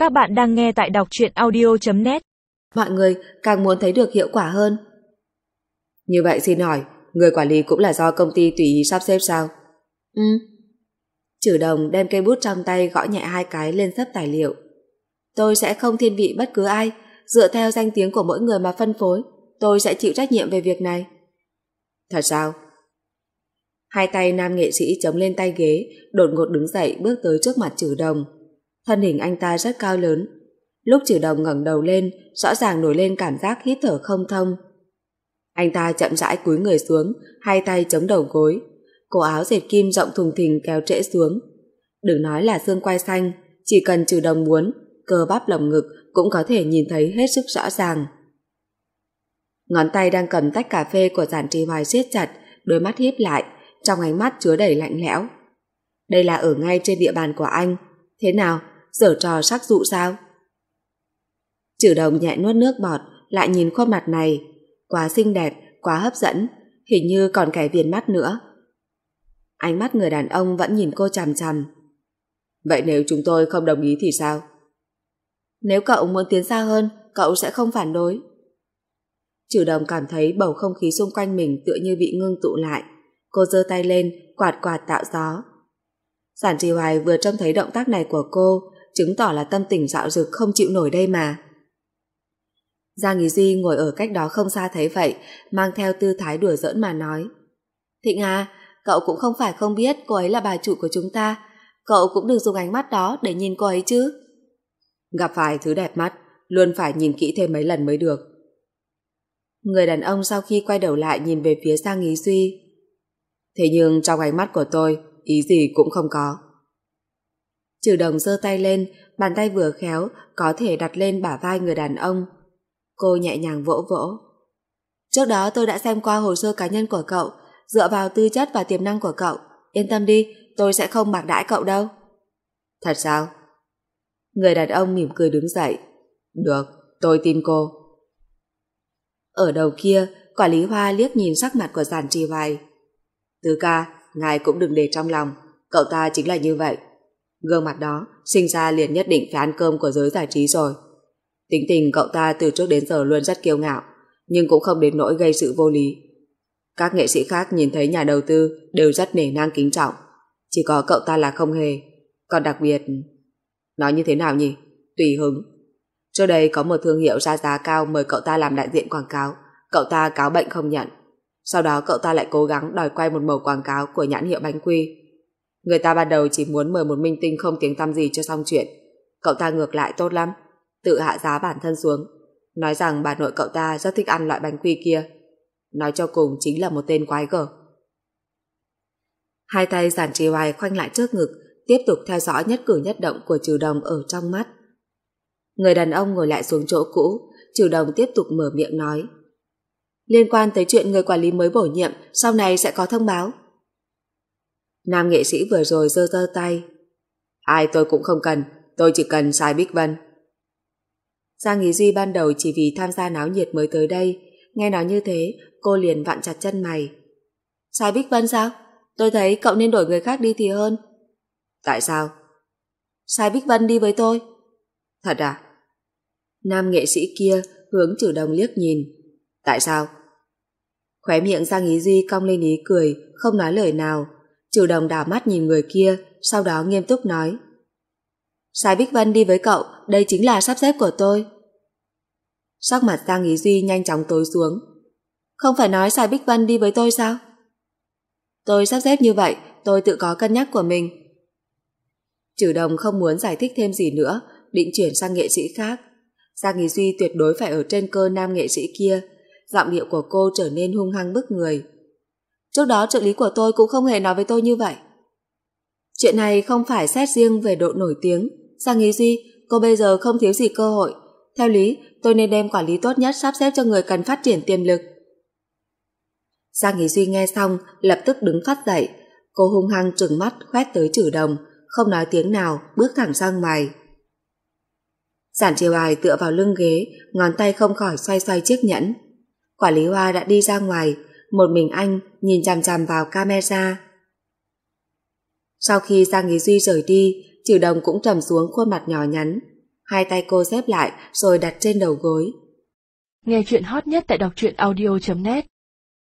Các bạn đang nghe tại đọc truyện audio.net. Mọi người càng muốn thấy được hiệu quả hơn. Như vậy xin hỏi, người quản lý cũng là do công ty tùy ý sắp xếp sao? Trử Đồng đem cây bút trong tay gõ nhẹ 2 cái lên xấp tài liệu. Tôi sẽ không thiên vị bất cứ ai, dựa theo danh tiếng của mỗi người mà phân phối. Tôi sẽ chịu trách nhiệm về việc này. Thật sao? Hai tay nam nghệ sĩ chống lên tay ghế, đột ngột đứng dậy bước tới trước mặt Trử Đồng. Thân hình anh ta rất cao lớn. Lúc Trử Đồng ngẩng đầu lên, rõ ràng nổi lên cảm giác hít thở không thông. Anh ta chậm rãi cúi người xuống, hai tay chống đầu gối. Cổ áo dệt kim rộng thùng thình kéo trễ xuống. Đừng nói là xương quai xanh, chỉ cần Trử Đồng muốn, cơ bắp lồng ngực cũng có thể nhìn thấy hết sức rõ ràng. Ngón tay đang cầm tách cà phê của Giản Trì Hoài siết chặt, đôi mắt híp lại, trong ánh mắt chứa đầy lạnh lẽo. Đây là ở ngay trên địa bàn của anh. Thế nào, giở trò sắc dụ sao? Trử Đồng nhẹ nuốt nước bọt, lại nhìn khuôn mặt này. Quá xinh đẹp, quá hấp dẫn, hình như còn kẻ viền mắt nữa. Ánh mắt người đàn ông vẫn nhìn cô chằm chằm. Vậy nếu chúng tôi không đồng ý thì sao? Nếu cậu muốn tiến xa hơn, cậu sẽ không phản đối. Trử Đồng cảm thấy bầu không khí xung quanh mình tựa như bị ngưng tụ lại. Cô giơ tay lên, quạt quạt tạo gió. Giản Trì Hoài vừa trông thấy động tác này của cô, chứng tỏ là tâm tình dạo dực không chịu nổi đây mà. Giang Ý Duy ngồi ở cách đó không xa thấy vậy, mang theo tư thái đùa giỡn mà nói. Thịnh à, cậu cũng không phải không biết cô ấy là bà chủ của chúng ta. Cậu cũng đừng dùng ánh mắt đó để nhìn cô ấy chứ. Gặp phải thứ đẹp mắt, luôn phải nhìn kỹ thêm mấy lần mới được. Người đàn ông sau khi quay đầu lại nhìn về phía Giang Ý Duy. Thế nhưng trong ánh mắt của tôi, ý gì cũng không có. Trử Đồng giơ tay lên, bàn tay vừa khéo có thể đặt lên bả vai người đàn ông. Cô nhẹ nhàng vỗ vỗ. Trước đó tôi đã xem qua hồ sơ cá nhân của cậu, dựa vào tư chất và tiềm năng của cậu. Yên tâm đi, tôi sẽ không bạc đãi cậu đâu. Thật sao? Người đàn ông mỉm cười đứng dậy. Được, tôi tin cô. Ở đầu kia, quản lý Hoa liếc nhìn sắc mặt của Giản Trì Hoài. Tứ ca, ngài cũng đừng để trong lòng, cậu ta chính là như vậy. Gương mặt đó sinh ra liền nhất định phải ăn cơm của giới giải trí rồi. Tính tình cậu ta từ trước đến giờ luôn rất kiêu ngạo, nhưng cũng không đến nỗi gây sự vô lý. Các nghệ sĩ khác nhìn thấy nhà đầu tư đều rất nể nang kính trọng, chỉ có cậu ta là không hề. Còn đặc biệt... Nói như thế nào nhỉ? Tùy hứng. Trước đây có một thương hiệu ra giá cao mời cậu ta làm đại diện quảng cáo, cậu ta cáo bệnh không nhận. Sau đó cậu ta lại cố gắng đòi quay một mẩu quảng cáo của nhãn hiệu bánh quy. Người ta ban đầu chỉ muốn mời một minh tinh không tiếng tăm gì cho xong chuyện. Cậu ta ngược lại tốt lắm, tự hạ giá bản thân xuống, nói rằng bà nội cậu ta rất thích ăn loại bánh quy kia. Nói cho cùng chính là một tên quái gở. Hai tay Giản Trì Hoài khoanh lại trước ngực, tiếp tục theo dõi nhất cử nhất động của Trử Đồng ở trong mắt. Người đàn ông ngồi lại xuống chỗ cũ, Trử Đồng tiếp tục mở miệng nói. Liên quan tới chuyện người quản lý mới bổ nhiệm, sau này sẽ có thông báo. Nam nghệ sĩ vừa rồi giơ giơ tay. Ai tôi cũng không cần, tôi chỉ cần Sai Bích Vân. Giang Ý Duy ban đầu chỉ vì tham gia náo nhiệt mới tới đây, nghe nói như thế, cô liền vặn chặt chân mày. Sai Bích Vân sao? Tôi thấy cậu nên đổi người khác đi thì hơn. Tại sao? Sai Bích Vân đi với tôi. Thật à? Nam nghệ sĩ kia hướng Trử Đồng liếc nhìn. Tại sao? Khóe miệng Giang Ý Duy cong lên ý cười, không nói lời nào. Trử Đồng đảo mắt nhìn người kia, sau đó nghiêm túc nói. Sai Bích Vân đi với cậu, đây chính là sắp xếp của tôi. Sắc mặt Giang Ý Duy nhanh chóng tối xuống. Không phải nói Sai Bích Vân đi với tôi sao? Tôi sắp xếp như vậy, tôi tự có cân nhắc của mình. Trử Đồng không muốn giải thích thêm gì nữa, định chuyển sang nghệ sĩ khác. Giang Ý Duy tuyệt đối phải ở trên cơ nam nghệ sĩ kia. Giọng điệu của cô trở nên hung hăng bức người. Trước đó trợ lý của tôi cũng không hề nói với tôi như vậy. Chuyện này không phải xét riêng về độ nổi tiếng. Giang Ý Duy, cô bây giờ không thiếu gì cơ hội. Theo lý, tôi nên đem quản lý tốt nhất sắp xếp cho người cần phát triển tiềm lực. Giang Ý Duy nghe xong, lập tức đứng phát dậy. Cô hung hăng trừng mắt khoét tới Trử Đồng, không nói tiếng nào, bước thẳng ra ngoài. Giản Trì Hoài tựa vào lưng ghế, ngón tay không khỏi xoay xoay chiếc nhẫn. Quản lý Hoa đã đi ra ngoài, một mình anh nhìn chằm chằm vào camera. Sau khi Giang Ý Duy rời đi, Trử Đồng cũng trầm xuống khuôn mặt nhỏ nhắn. Hai tay cô xếp lại rồi đặt trên đầu gối. Nghe chuyện hot nhất tại đọc truyện audio.net